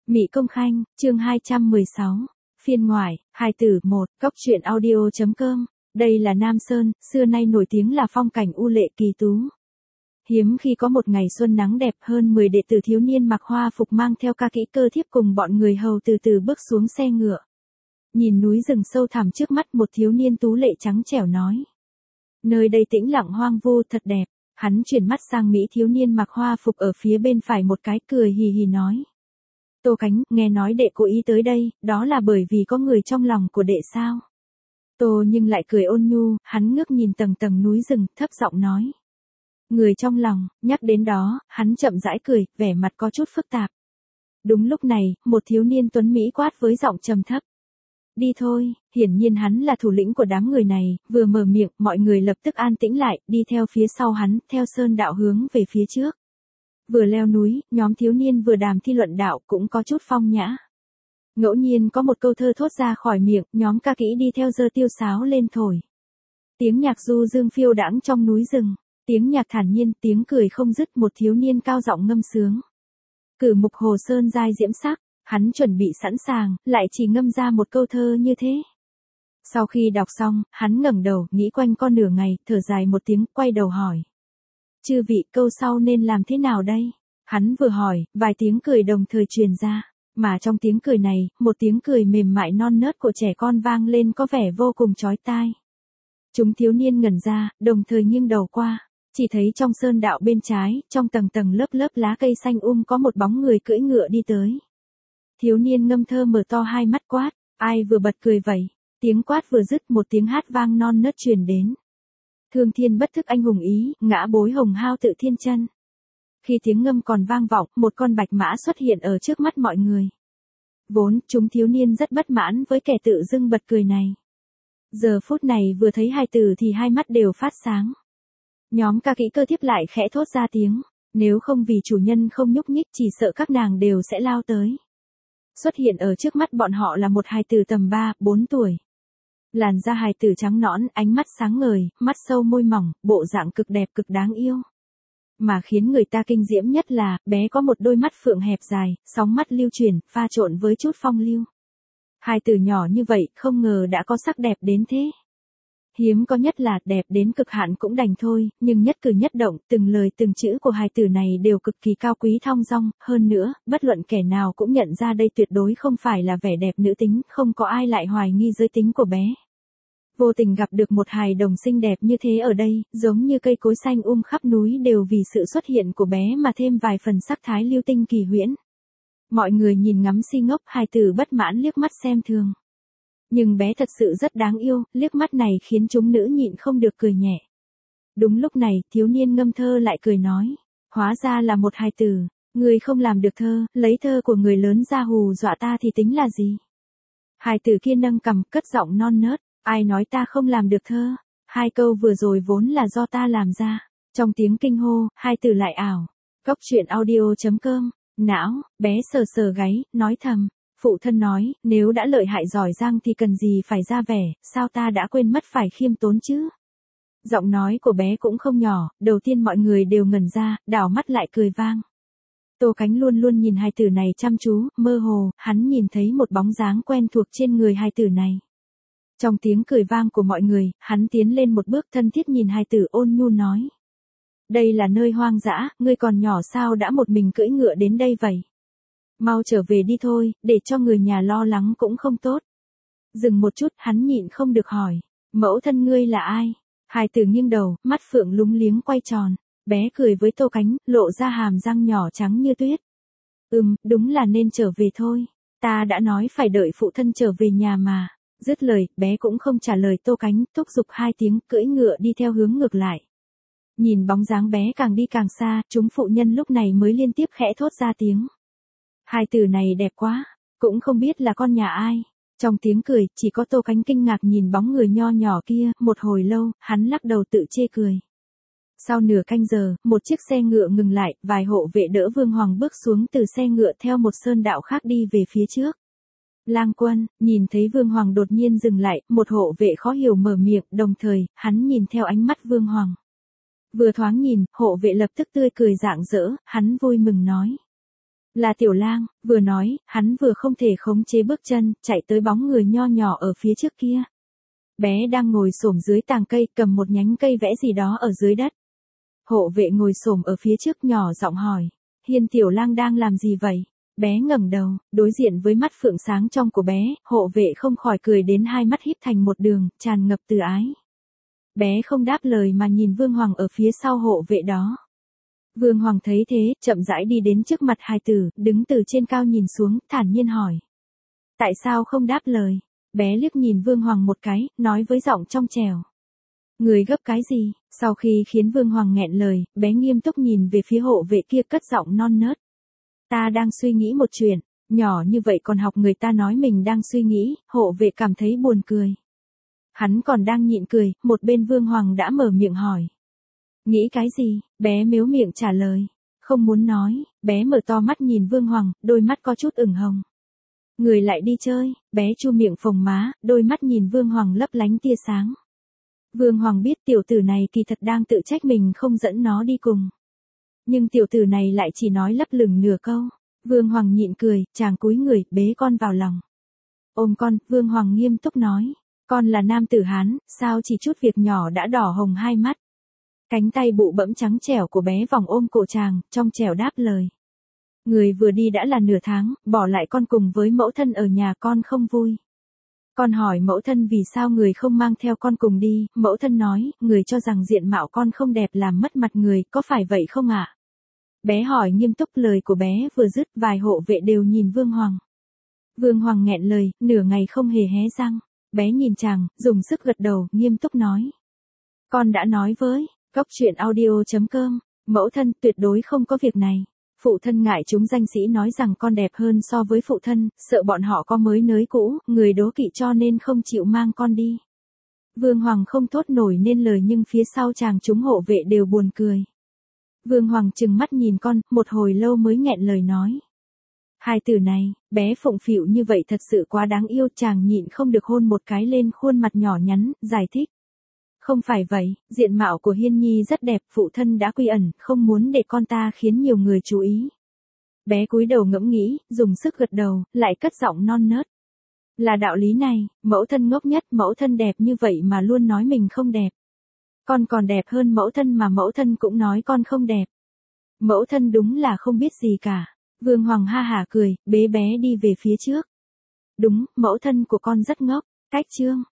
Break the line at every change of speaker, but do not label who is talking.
Mị Công Khanh, chương 216, phiên ngoại, hài tử 1, góc truyện audio.com, đây là Nam Sơn, xưa nay nổi tiếng là phong cảnh u lệ kỳ tú. Hiếm khi có một ngày xuân nắng đẹp, hơn 10 đệ tử thiếu niên mặc hoa phục mang theo ca kỹ cơ thiếp cùng bọn người hầu từ từ bước xuống xe ngựa. Nhìn núi rừng sâu thẳm trước mắt, một thiếu niên tú lệ trắng trẻo nói. Nơi đây tĩnh lặng hoang vu thật đẹp. Hắn chuyển mắt sang Mỹ thiếu niên mặc hoa phục ở phía bên phải một cái, cười hì hì nói. Tô Cánh, nghe nói đệ cố ý tới đây, đó là bởi vì có người trong lòng của đệ sao? Tô nhưng lại cười ôn nhu, hắn ngước nhìn tầng tầng núi rừng, thấp giọng nói. Người trong lòng, nhắc đến đó, hắn chậm rãi cười, vẻ mặt có chút phức tạp. Đúng lúc này, một thiếu niên tuấn Mỹ quát với giọng trầm thấp. Đi thôi, hiển nhiên hắn là thủ lĩnh của đám người này, vừa mở miệng, mọi người lập tức an tĩnh lại, đi theo phía sau hắn, theo sơn đạo hướng về phía trước. Vừa leo núi, nhóm thiếu niên vừa đàm thi luận đạo cũng có chút phong nhã. Ngẫu nhiên có một câu thơ thốt ra khỏi miệng, nhóm ca kỹ đi theo giơ tiêu sáo lên thổi. Tiếng nhạc du dương phiêu đãng trong núi rừng, tiếng nhạc thản nhiên, tiếng cười không dứt, một thiếu niên cao giọng ngâm sướng. Cử mục hồ sơn giai diễm sắc. Hắn chuẩn bị sẵn sàng, lại chỉ ngâm ra một câu thơ như thế. Sau khi đọc xong, hắn ngẩng đầu, nghĩ quanh con nửa ngày, thở dài một tiếng, quay đầu hỏi. Chư vị, câu sau nên làm thế nào đây? Hắn vừa hỏi, vài tiếng cười đồng thời truyền ra. Mà trong tiếng cười này, một tiếng cười mềm mại non nớt của trẻ con vang lên có vẻ vô cùng chói tai. Chúng thiếu niên ngẩn ra, đồng thời nghiêng đầu qua. Chỉ thấy trong sơn đạo bên trái, trong tầng tầng lớp lớp lá cây xanh có một bóng người cưỡi ngựa đi tới. Thiếu niên ngâm thơ mở to hai mắt quát, ai vừa bật cười vậy? Tiếng quát vừa dứt, một tiếng hát vang non nớt truyền đến. Thương thiên bất thức anh hùng ý, ngã bối hồng hao tự thiên chân. Khi tiếng ngâm còn vang vọng, một con bạch mã xuất hiện ở trước mắt mọi người. Vốn, chúng thiếu niên rất bất mãn với kẻ tự dưng bật cười này. Giờ phút này vừa thấy hai từ thì hai mắt đều phát sáng. Nhóm ca kỹ cơ thiếp lại khẽ thốt ra tiếng, nếu không vì chủ nhân không nhúc nhích chỉ sợ các nàng đều sẽ lao tới. Xuất hiện ở trước mắt bọn họ là một hài tử tầm 3-4 tuổi. Làn da hài tử trắng nõn, ánh mắt sáng ngời, mắt sâu môi mỏng, bộ dạng cực đẹp cực đáng yêu. Mà khiến người ta kinh diễm nhất là, bé có một đôi mắt phượng hẹp dài, sóng mắt lưu chuyển, pha trộn với chút phong lưu. Hài tử nhỏ như vậy, không ngờ đã có sắc đẹp đến thế. Hiếm có nhất là đẹp đến cực hạn cũng đành thôi, nhưng nhất cử nhất động, từng lời từng chữ của hài tử này đều cực kỳ cao quý thong dong, hơn nữa, bất luận kẻ nào cũng nhận ra đây tuyệt đối không phải là vẻ đẹp nữ tính, không có ai lại hoài nghi giới tính của bé. Vô tình gặp được một hài đồng xinh đẹp như thế ở đây, giống như cây cối xanh khắp núi đều vì sự xuất hiện của bé mà thêm vài phần sắc thái lưu tinh kỳ huyễn. Mọi người nhìn ngắm si ngốc, hài tử bất mãn liếc mắt xem thường. Nhưng bé thật sự rất đáng yêu, liếc mắt này khiến chúng nữ nhịn không được cười nhẹ. Đúng lúc này, thiếu niên ngâm thơ lại cười nói. Hóa ra là một hài tử, người không làm được thơ, lấy thơ của người lớn ra hù dọa ta thì tính là gì? Hài tử kia nâng cằm, cất giọng non nớt. Ai nói ta không làm được thơ? Hai câu vừa rồi vốn là do ta làm ra. Trong tiếng kinh hô, hài tử lại ảo. Góc truyện audio.com, não, bé sờ sờ gáy, nói thầm. Phụ thân nói, nếu đã lợi hại giỏi giang thì cần gì phải ra vẻ, sao ta đã quên mất phải khiêm tốn chứ? Giọng nói của bé cũng không nhỏ, đầu tiên mọi người đều ngẩn ra, đảo mắt lại cười vang. Tô Cánh luôn luôn nhìn hài tử này chăm chú, mơ hồ, hắn nhìn thấy một bóng dáng quen thuộc trên người hài tử này. Trong tiếng cười vang của mọi người, hắn tiến lên một bước thân thiết nhìn hài tử ôn nhu nói. Đây là nơi hoang dã, ngươi còn nhỏ sao đã một mình cưỡi ngựa đến đây vậy? Mau trở về đi thôi, để cho người nhà lo lắng cũng không tốt. Dừng một chút, hắn nhịn không được hỏi. Mẫu thân ngươi là ai? Hài tử nghiêng đầu, mắt phượng lúng liếng quay tròn. Bé cười với Tô Cánh, lộ ra hàm răng nhỏ trắng như tuyết. Đúng là nên trở về thôi. Ta đã nói phải đợi phụ thân trở về nhà mà. Dứt lời, bé cũng không trả lời Tô Cánh, thúc giục hai tiếng, cưỡi ngựa đi theo hướng ngược lại. Nhìn bóng dáng bé càng đi càng xa, chúng phụ nhân lúc này mới liên tiếp khẽ thốt ra tiếng. Hai từ này đẹp quá, cũng không biết là con nhà ai. Trong tiếng cười, chỉ có Tô Cánh kinh ngạc nhìn bóng người nho nhỏ kia, một hồi lâu, hắn lắc đầu tự chê cười. Sau nửa canh giờ, một chiếc xe ngựa ngừng lại, vài hộ vệ đỡ Vương Hoàng bước xuống từ xe ngựa theo một sơn đạo khác đi về phía trước. Lang quân, nhìn thấy Vương Hoàng đột nhiên dừng lại, một hộ vệ khó hiểu mở miệng, đồng thời, hắn nhìn theo ánh mắt Vương Hoàng. Vừa thoáng nhìn, hộ vệ lập tức tươi cười rạng rỡ, hắn vui mừng nói. Là Tiểu Lang, vừa nói, hắn vừa không thể khống chế bước chân, chạy tới bóng người nho nhỏ ở phía trước kia. Bé đang ngồi xổm dưới tàng cây, cầm một nhánh cây vẽ gì đó ở dưới đất. Hộ vệ ngồi xổm ở phía trước nhỏ giọng hỏi, Hiên Tiểu Lang đang làm gì vậy? Bé ngẩng đầu, đối diện với mắt phượng sáng trong của bé, hộ vệ không khỏi cười đến hai mắt híp thành một đường, tràn ngập từ ái. Bé không đáp lời mà nhìn Vương Hoàng ở phía sau hộ vệ đó. Vương Hoàng thấy thế, chậm rãi đi đến trước mặt hài tử, đứng từ trên cao nhìn xuống, thản nhiên hỏi. Tại sao không đáp lời? Bé liếc nhìn Vương Hoàng một cái, nói với giọng trong trẻo. Người gấp cái gì? Sau khi khiến Vương Hoàng nghẹn lời, bé nghiêm túc nhìn về phía hộ vệ kia cất giọng non nớt. Ta đang suy nghĩ một chuyện, nhỏ như vậy còn học người ta nói mình đang suy nghĩ, hộ vệ cảm thấy buồn cười. Hắn còn đang nhịn cười, một bên Vương Hoàng đã mở miệng hỏi. Nghĩ cái gì? Bé mếu miệng trả lời. Không muốn nói, bé mở to mắt nhìn Vương Hoàng, đôi mắt có chút ửng hồng. Người lại đi chơi, bé chu miệng phồng má, đôi mắt nhìn Vương Hoàng lấp lánh tia sáng. Vương Hoàng biết tiểu tử này kỳ thật đang tự trách mình không dẫn nó đi cùng. Nhưng tiểu tử này lại chỉ nói lấp lửng nửa câu. Vương Hoàng nhịn cười, chàng cúi người, bế con vào lòng. Ôm con, Vương Hoàng nghiêm túc nói. Con là nam tử Hán, sao chỉ chút việc nhỏ đã đỏ hồng hai mắt. Cánh tay bụ bẫm trắng trẻo của bé vòng ôm cổ chàng, trong trẻo đáp lời. Người vừa đi đã là nửa tháng, bỏ lại con cùng với mẫu thân ở nhà con không vui. Con hỏi mẫu thân vì sao người không mang theo con cùng đi, mẫu thân nói, người cho rằng diện mạo con không đẹp làm mất mặt người, có phải vậy không ạ? Bé hỏi nghiêm túc, lời của bé vừa dứt, vài hộ vệ đều nhìn Vương Hoàng. Vương Hoàng nghẹn lời, nửa ngày không hề hé răng. Bé nhìn chàng, dùng sức gật đầu, nghiêm túc nói. Con đã nói với, goctruyện.audio.com, mẫu thân tuyệt đối không có việc này. Phụ thân ngại chúng danh sĩ nói rằng con đẹp hơn so với phụ thân, sợ bọn họ có mới nới cũ, người đố kỵ cho nên không chịu mang con đi. Vương Hoàng không thốt nổi nên lời nhưng phía sau chàng chúng hộ vệ đều buồn cười. Vương Hoàng trừng mắt nhìn con, một hồi lâu mới nghẹn lời nói. Hai từ này, bé phụng phịu như vậy thật sự quá đáng yêu, chàng nhịn không được hôn một cái lên khuôn mặt nhỏ nhắn, giải thích. Không phải vậy, diện mạo của Hiên Nhi rất đẹp, phụ thân đã quy ẩn, không muốn để con ta khiến nhiều người chú ý. Bé cúi đầu ngẫm nghĩ, dùng sức gật đầu, lại cất giọng non nớt. Là đạo lý này, mẫu thân ngốc nhất, mẫu thân đẹp như vậy mà luôn nói mình không đẹp. Con còn đẹp hơn mẫu thân mà mẫu thân cũng nói con không đẹp. Mẫu thân đúng là không biết gì cả. Vương Hoàng ha hả cười, bế bé đi về phía trước. Đúng, mẫu thân của con rất ngốc. Cách chương